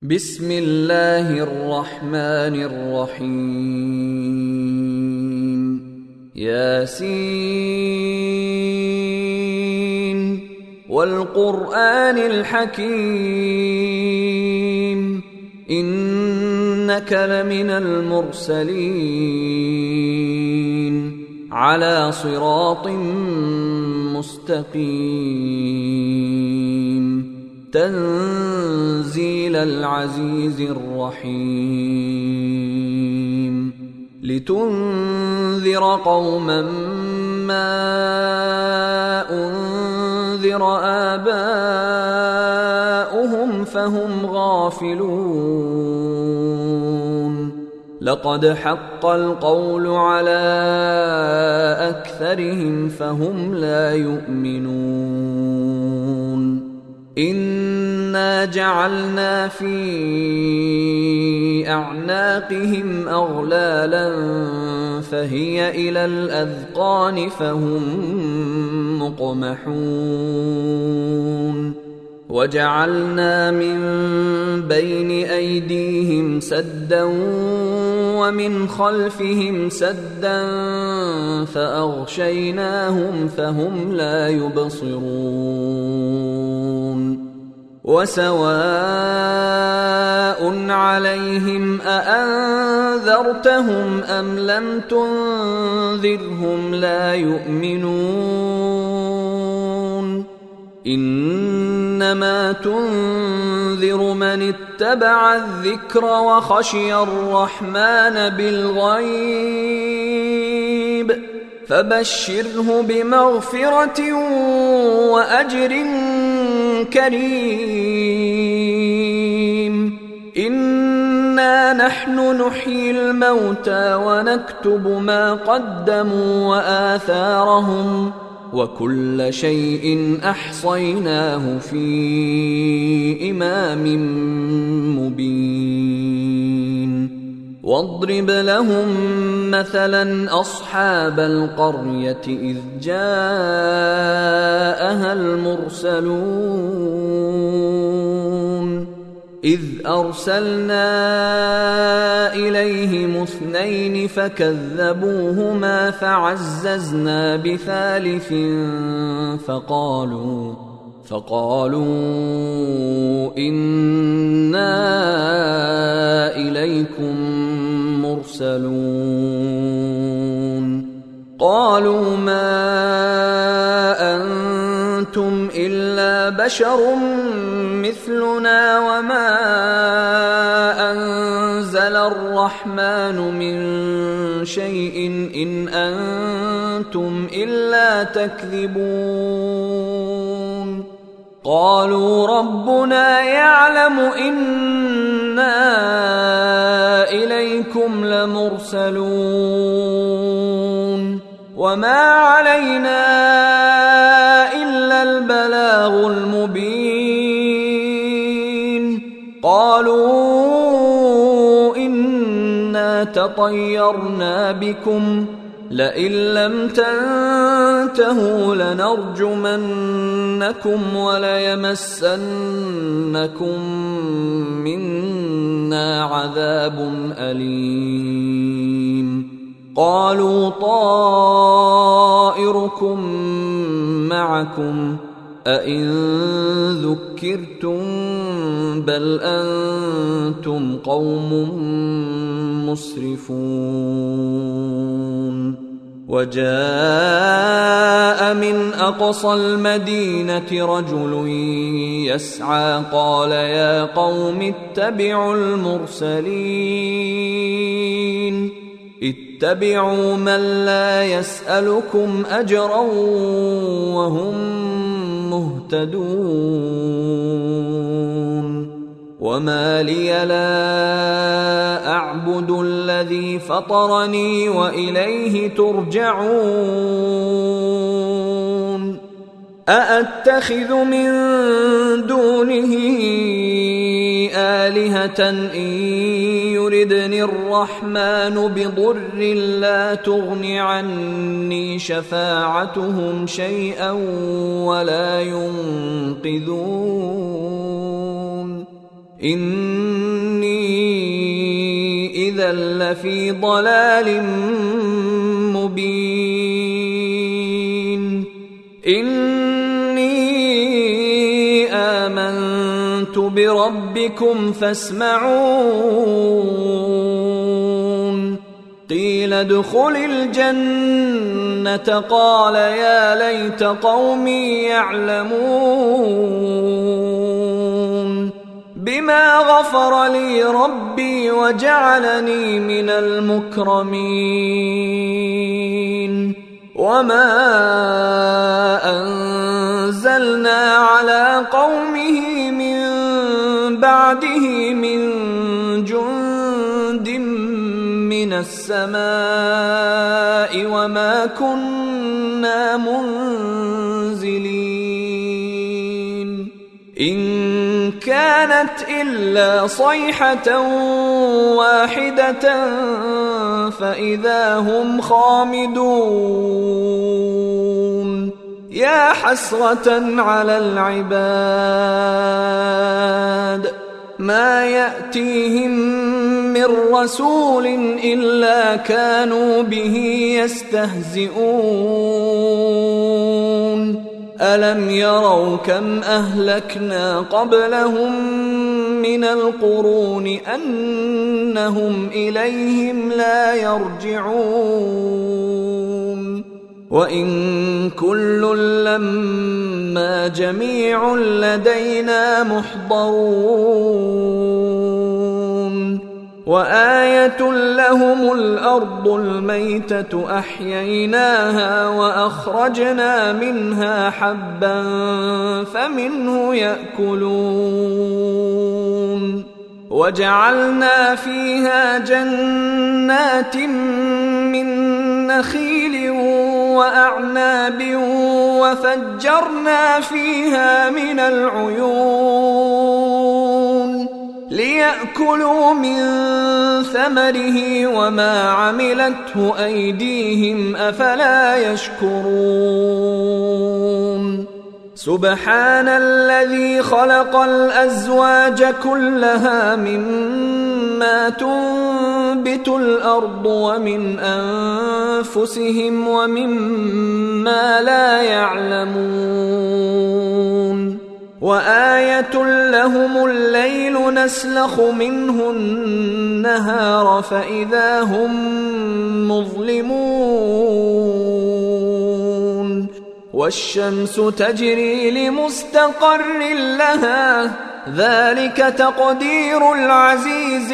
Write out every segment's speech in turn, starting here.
بسم الله الرحمن الرحيم ياسين والقرآن الحكيم إنك لمن المرسلين على صراط مستقيم تنزيل العزيز الرحيم لتنذر قوما ما أنذر آباؤهم فهم غافلون لقد حق القول على أكثرهم فهم لا يؤمنون إنا جعلنا في أعناقهم أغلالا فهي إلى الأذقان فهم مقمحون وجعلنا من بين أيديهم سدا ومن خلفهم سدا فأغشيناهم فهم لا يبصرون وسواء عليهم أأنذرتهم أم لم تنذرهم لا يؤمنون إنما تنذر من اتبع الذكر وخشي الرحمن بالغيب فبشره بمغفرة وأجر كريم إنا نحن نحيي الموتى ونكتب ما قدموا وآثارهم وكل شيء أحصيناه في إمام مبين واضرب لهم مثلا أصحاب القرية إذ جاءها المرسلون إذ أرسلنا إليهم 2 فكذبوهما فعززنا بثالث فقالوا إنا إليكم مرسلون قالوا ما أنتم إلا بشر مثلنا وما أنزل الرحمن من شيء إن أنتم إلا تكذبون قالوا ربنا يعلم إنا إليكم لمرسلون وما علينا إلا البلاغ المبين قالوا إنا تطيرنا بكم لئن لم تنتهوا لنرجمنكم وليمسنكم منا عذاب أليم قالوا طائركم معكم أئن ذكرتم بل أنتم قوم مسرفون وجاء من أقصى المدينة رجل يسعى قال يا قوم اتبعوا المرسلين اتبعوا من لا يسألكم أجرا وهم مهتدون وما لي لا أعبد الذي فطرني وإليه ترجعون أأتخذ من دونه آلهة إن يردني الرحمن بضر لا تغن عني شفاعتهم شيئا ولا ينقذون إني إذا لفي ضلال مبين إني آمنت بربكم فاسمعون قيل ادخل الجنة قال يا ليت قومي يعلمون بما غفر لي ربي وجعلني من المكرمين وما أنزلنا على قومه من بعده من جند من السماء وما كنا منزلين إن كانت إلا صيحة واحدة فإذا هم خامدون يا حسرة على العباد ما يأتيهم من رسول إلا كانوا به يستهزئون ألم يروا كم أهلكنا قبلهم من القرون أنهم إليهم لا يرجعون وإن كل لما جميع لدينا محضرون وآية لهم الأرض الميتة أحييناها وأخرجنا منها حبا فمنه يأكلون وجعلنا فيها جنات من نخيل وأعناب وفجرنا فيها من العيون ليأكلوا من ثمره وما عملته أيديهم أفلا يشكرون سبحان الذي خلق الأزواج كلها مما تنبت الأرض ومن أنفسهم ومما لا يعلمون وآية لهم الليل نسلخ منه النهار فإذا هم مظلمون والشمس تجري لمستقر لها ذلك تقدير العزيز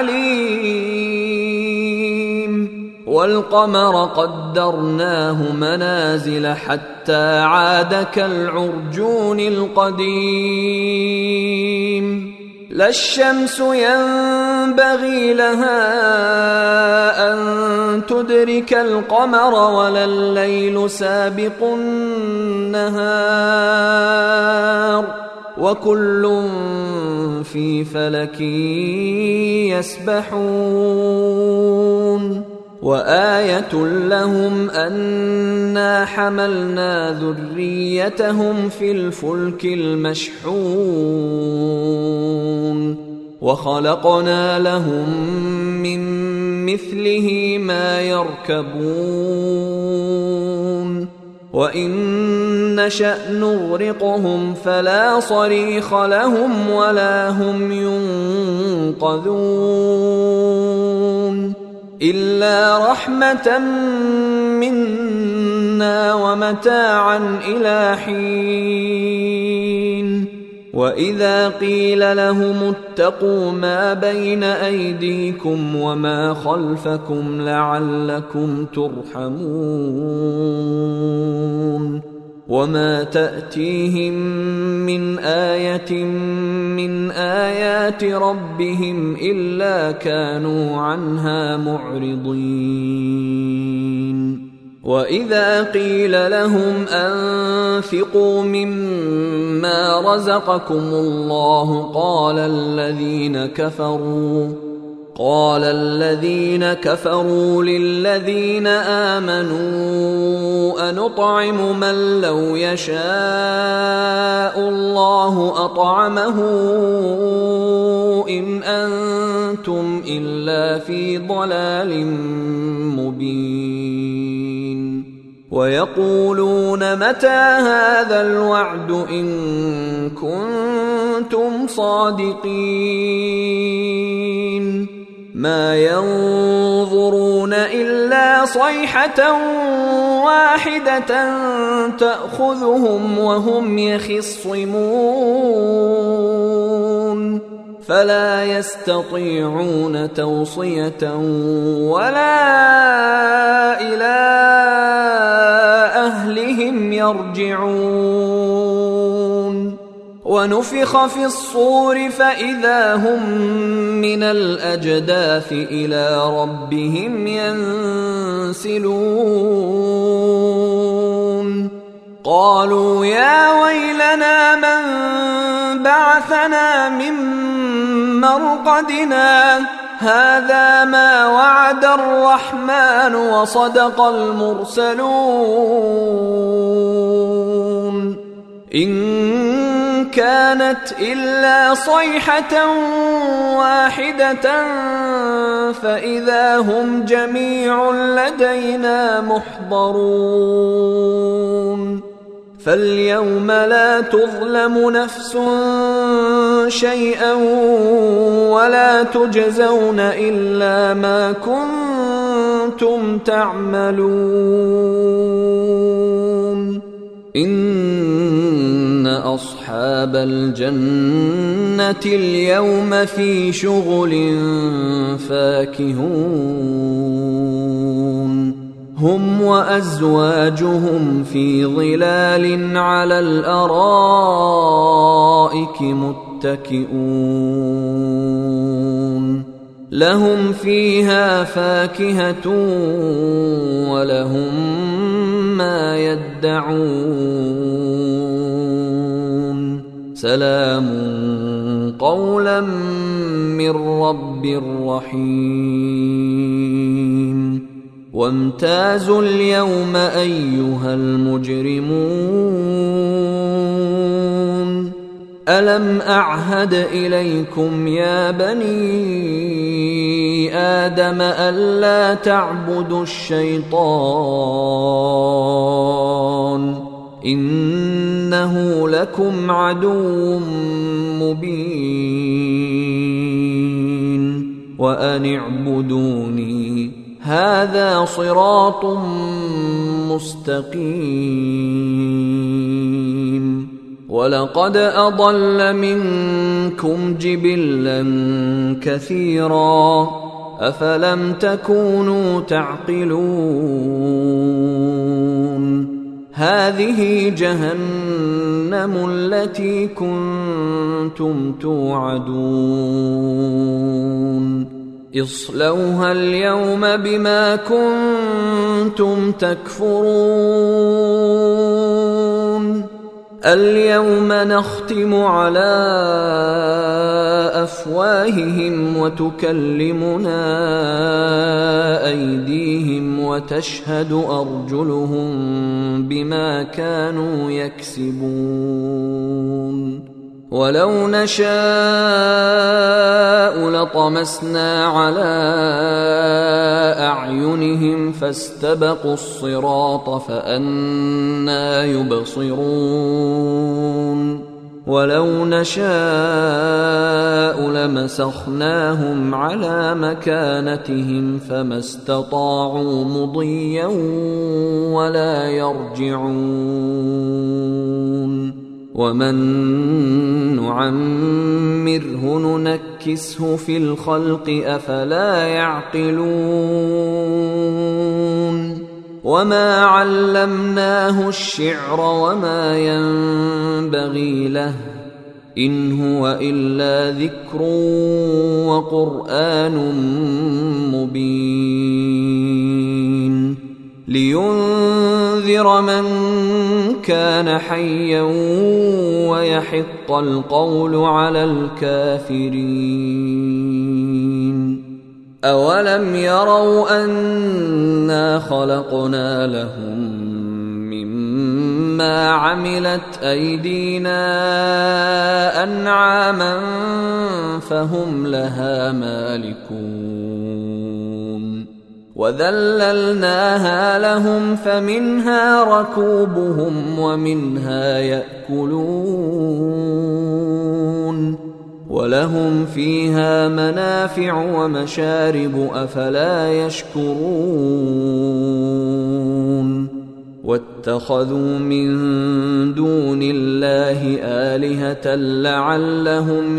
العليم والقمر قدرناه منازل حتى عاد كالعرجون القديم لا الشمس ينبغي لها أن تدرك القمر ولا الليل سابق النهار وكل في فلك يسبحون وآية لهم أنا حملنا ذريتهم في الفلك المشحون وخلقنا لهم من مثله ما يركبون وإن نشأ نغرقهم فلا صريخ لهم ولا هم ينقذون إلا رحمة منا ومتاعا إلى حين وإذا قيل لهم اتقوا ما بين أيديكم وما خلفكم لعلكم ترحمون وما تأتيهم من آية من آيات ربهم إلا كانوا عنها معرضين وإذا قيل لهم أنفقوا مما رزقكم الله قال الذين كفروا للذين آمنوا أنطعم من لو يشاء الله أطعمه إن أنتم إلا في ضلال مبين ويقولون متى هذا الوعد إن كنتم صادقين ما ينظرون إلا صيحة واحدة تأخذهم وهم يخصمون فلا يستطيعون توصية ولا إلى أهلهم يرجعون ونفخ في الصور فإذا هم من الأجداث إلى ربهم ينسلون قالوا يا ويلنا من بعثنا من مرقدنا هذا ما وعد الرحمن وصدق المرسلون إن كانت إلا صيحة واحدة فإذا هم جميع لدينا محضرون فاليوم لا تظلم نفس شيئا ولا تجزون إلا ما كنتم تعملون إن أصحاب الجنة اليوم في شغل فاكهون هم وأزواجهم في ظلال على الأرائك متكئون لهم فيها فاكهة ولهم ما يدعون سلام قولا من رب رحيم وامتازوا اليوم أيها المجرمون ألم أعهد إليكم يا بني آدم ألا تعبدوا الشيطان إنه لكم عدو مبين وأن اعبدوني هذا صراط مستقيم ولقد أضل منكم جبلا كثيرا أفلم تكونوا تعقلون هذه جهنم التي كنتم توعدون اصلوها اليوم بما كنتم تكفرون اليوم نختم على أفواههم وتكلمنا أيديهم وتشهد أرجلهم بما كانوا يكسبون ولو نشاء لطمسنا على أعينهم فاستبقوا الصراط فأنى يبصرون ولو نشاء لمسخناهم على مكانتهم فما استطاعوا مضيا ولا يرجعون ومن نعمره ننكسه في الخلق أفلا يعقلون وما علمناه الشعر وما ينبغي له إن هو إلا ذكر وقرآن مبين لينذر من كان حيا ويحق القول على الكافرين أولم يروا أنا خلقنا لهم مما عملت أيدينا أنعاما فهم لها مالكون وذللناها لهم فمنها ركوبهم ومنها يأكلون ولهم فيها منافع ومشارب أفلا يشكرون واتخذوا من دون الله آلهة لعلهم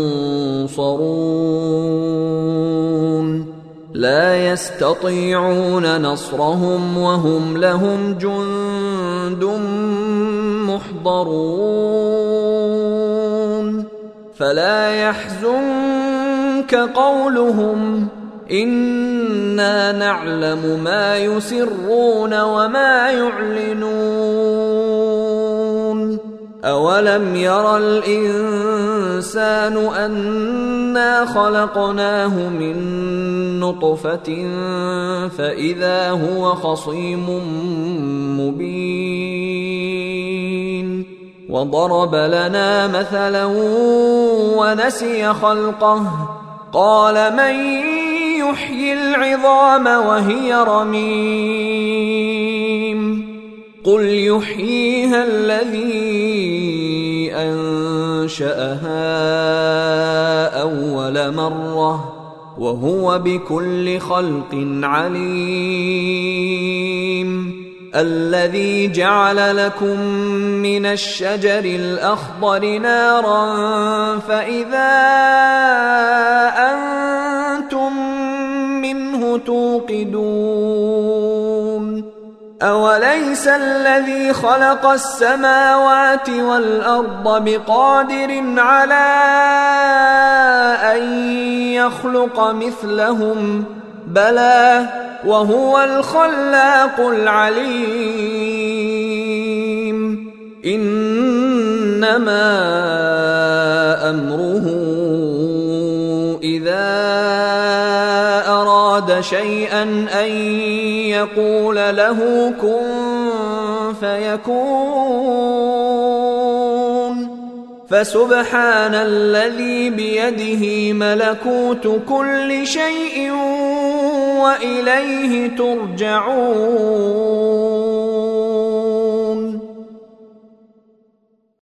ينصرون لا يستطيعون نصرهم وهم لهم جند محضرون فلا يحزنك قولهم إنا نعلم ما يسرون وما يعلنون أولم ير الإنسان أنا خلقناه من نطفة فإذا هو خصيم مبين وضرب لنا مثلا ونسي خلقه قال من يحيي العظام وهي رميم قل يحييها الذي أنشأها أول مرة وهو بكل خلق عليم الذي جعل لكم من الشجر الأخضر نارا فإذا أنتم منه توقدون أوليس الذي خلق السماوات والأرض بقادر على أن يخلق مثلهم بلى وهو الخلاق العليم إنما أمره إذا أراد شيئا أن يقول له كن فيكون فسبحان الذي بيده ملكوت كل شيء وإليه ترجعون